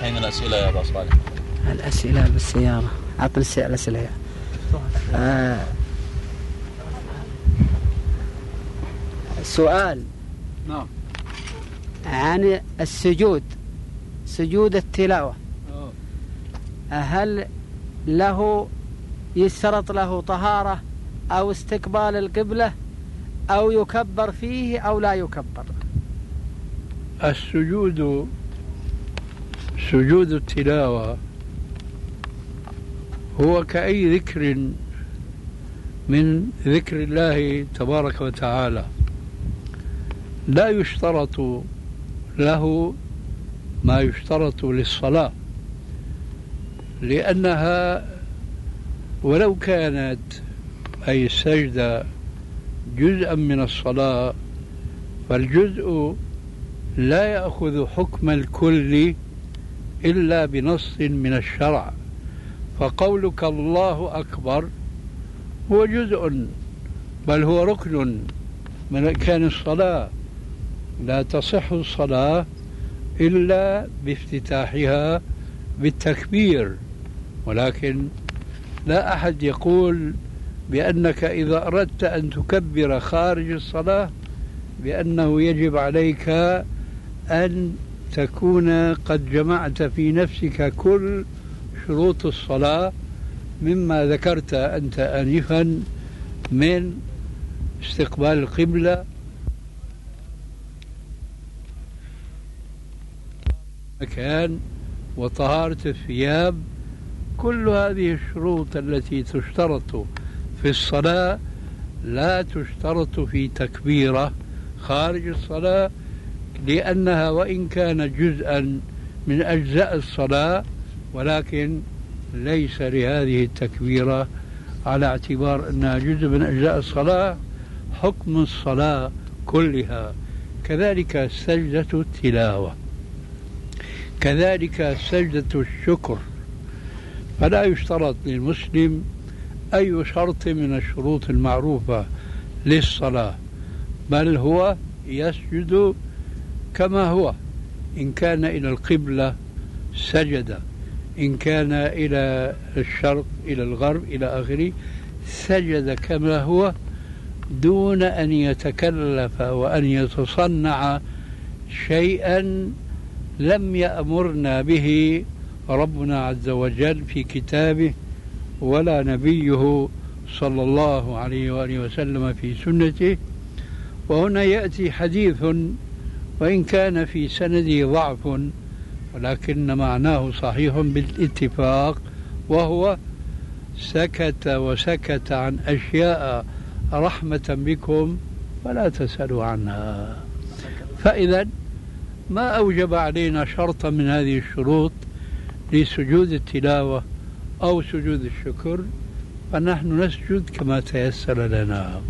أين الأسئلة يا أبا صالح؟ الأسئلة بالسيارة. أعطني الأسئلة. سؤال. نعم. عن السجود، سجود التلاوة، هل له يشترط له طهارة أو استقبال القبلة أو يكبر فيه أو لا يكبر؟ السجود، سجود التلاوة هو كأي ذكر من ذكر الله تبارك وتعالى، لا يشترط له ما يشترط للصلاة، لأنها ولو كانت أي السجدة جزءا من الصلاة فالجزء لا يأخذ حكم الكل إلا بنص من الشرع. فقولك الله أكبر هو جزء، بل هو ركن من أركان الصلاة، لا تصح الصلاة إلا بافتتاحها بالتكبير. ولكن لا أحد يقول بأنك إذا أردت أن تكبر خارج الصلاة بأنه يجب عليك أن تكون قد جمعت في نفسك كل شروط الصلاة مما ذكرت أنت آنفا من استقبال القبلة، مكان، وطهارة الثياب. كل هذه الشروط التي تشترط في الصلاة لا تشترط في تكبيرة خارج الصلاة، لأنها وإن كان جزءا من أجزاء الصلاة ولكن ليس لهذه التكبيرة على اعتبار أنها جزء من أجزاء الصلاة حكم الصلاة كلها. كذلك سجدة التلاوة، كذلك سجدة الشكر، فلا يشترط للمسلم أي شرط من الشروط المعروفة للصلاة، بل هو يسجد كما هو، إن كان إلى القبلة سجد، إن كان إلى الشرق إلى الغرب إلى آخره سجد كما هو، دون أن يتكلف وأن يتصنع شيئا لم يأمرنا به ربنا عز وجل في كتابه ولا نبيه صلى الله عليه وآله وسلم في سنته. وهنا يأتي حديث وإن كان في سنده ضعف ولكن معناه صحيح بالاتفاق، وهو سكت وسكت عن أشياء رحمة بكم فلا تسألوا عنها. فإذا ما أوجب علينا شرطا من هذه الشروط لسجود التلاوة أو سجود الشكر، فنحن نسجد كما تيسر لنا.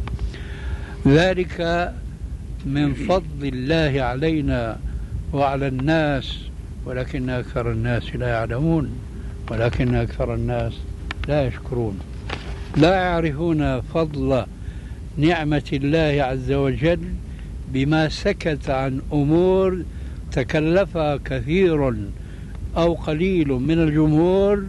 ذلك من فضل الله علينا وعلى الناس، ولكن أكثر الناس لا يعلمون، ولكن أكثر الناس لا يشكرون، لا يعرفون فضل نعمة الله عز وجل بما سكت عن أمور تكلفها كثير أو قليل من الجمهور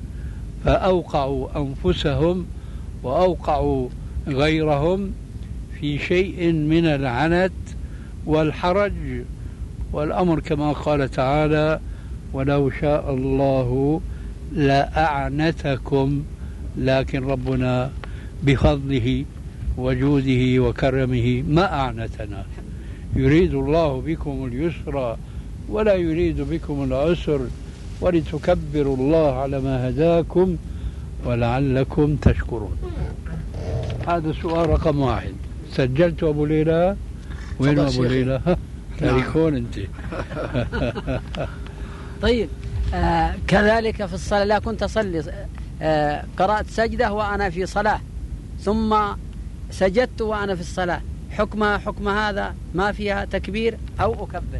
فأوقعوا أنفسهم وأوقعوا غيرهم في شيء من العنت والحرج. والأمر كما قال تعالى: ولو شاء الله لأعنتكم، لكن ربنا بفضله وجوده وكرمه ما أعنتنا. يريد الله بكم اليسر ولا يريد بكم العسر ولتكبروا الله على ما هداكم ولعلكم تشكرون. هذا سؤال رقم 1. سجلت أبو ليلى؟ وين أبو ليلى؟ تاريخون أنت. طيب كذلك في الصلاة، لا كنت أصلي قرأت سجدة وأنا في صلاة ثم سجدت وأنا في الصلاة، حكمها حكم هذا ما فيها تكبير أو أكبر؟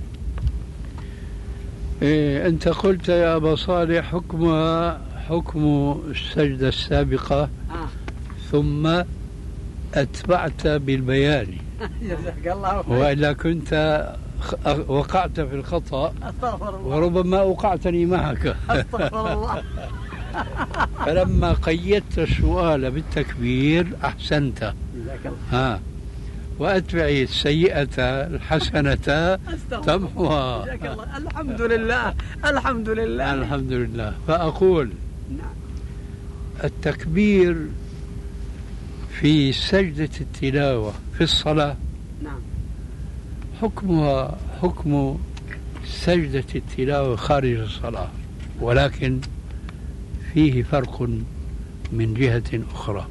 أنت قلت يا أبا صالح حكمها حكم السجدة السابقة ثم أتبعت بالبيان. جزاك الله خير. وإلا كنت وقعت في الخطأ أستغفر الله. وربما أوقعتني معك. أستغفر الله. فلما قيدت السؤال بالتكبير أحسنت. ها، وأتبع السيئة الحسنة تمحوها. الحمد لله الحمد لله الحمد لله. فأقول التكبير في سجدة التلاوة في الصلاة حكمها حكم سجدة التلاوة خارج الصلاة، ولكن فيه فرق من جهة أخرى.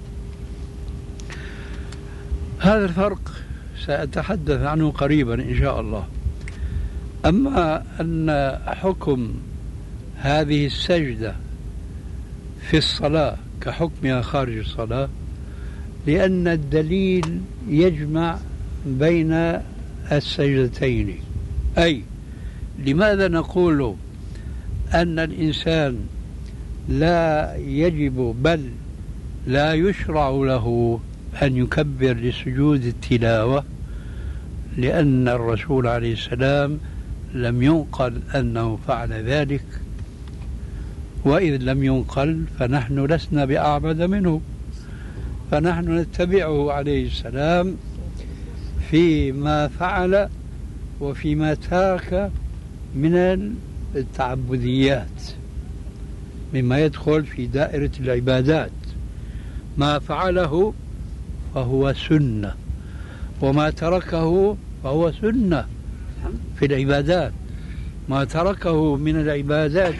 هذا الفرق سأتحدث عنه قريبا إن شاء الله. أما أن حكم هذه السجدة في الصلاة كحكمها خارج الصلاة، لأن الدليل يجمع بين السجدتين. أي لماذا نقول أن الإنسان لا يجب بل لا يشرع له أن يكبر لسجود التلاوة؟ لأن الرسول عليه السلام لم ينقل أنه فعل ذلك، وإذ لم ينقل فنحن لسنا بأعبد منه، فنحن نتبعه عليه السلام فيما فعل وفيما ترك من التعبديات مما يدخل في دائرة العبادات. ما فعله فهو سنة، وما تركه فهو سنة في العبادات. ما تركه من العبادات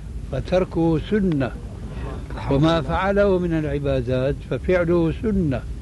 فتركه سنة، وما فعله من العبادات ففعله سنة.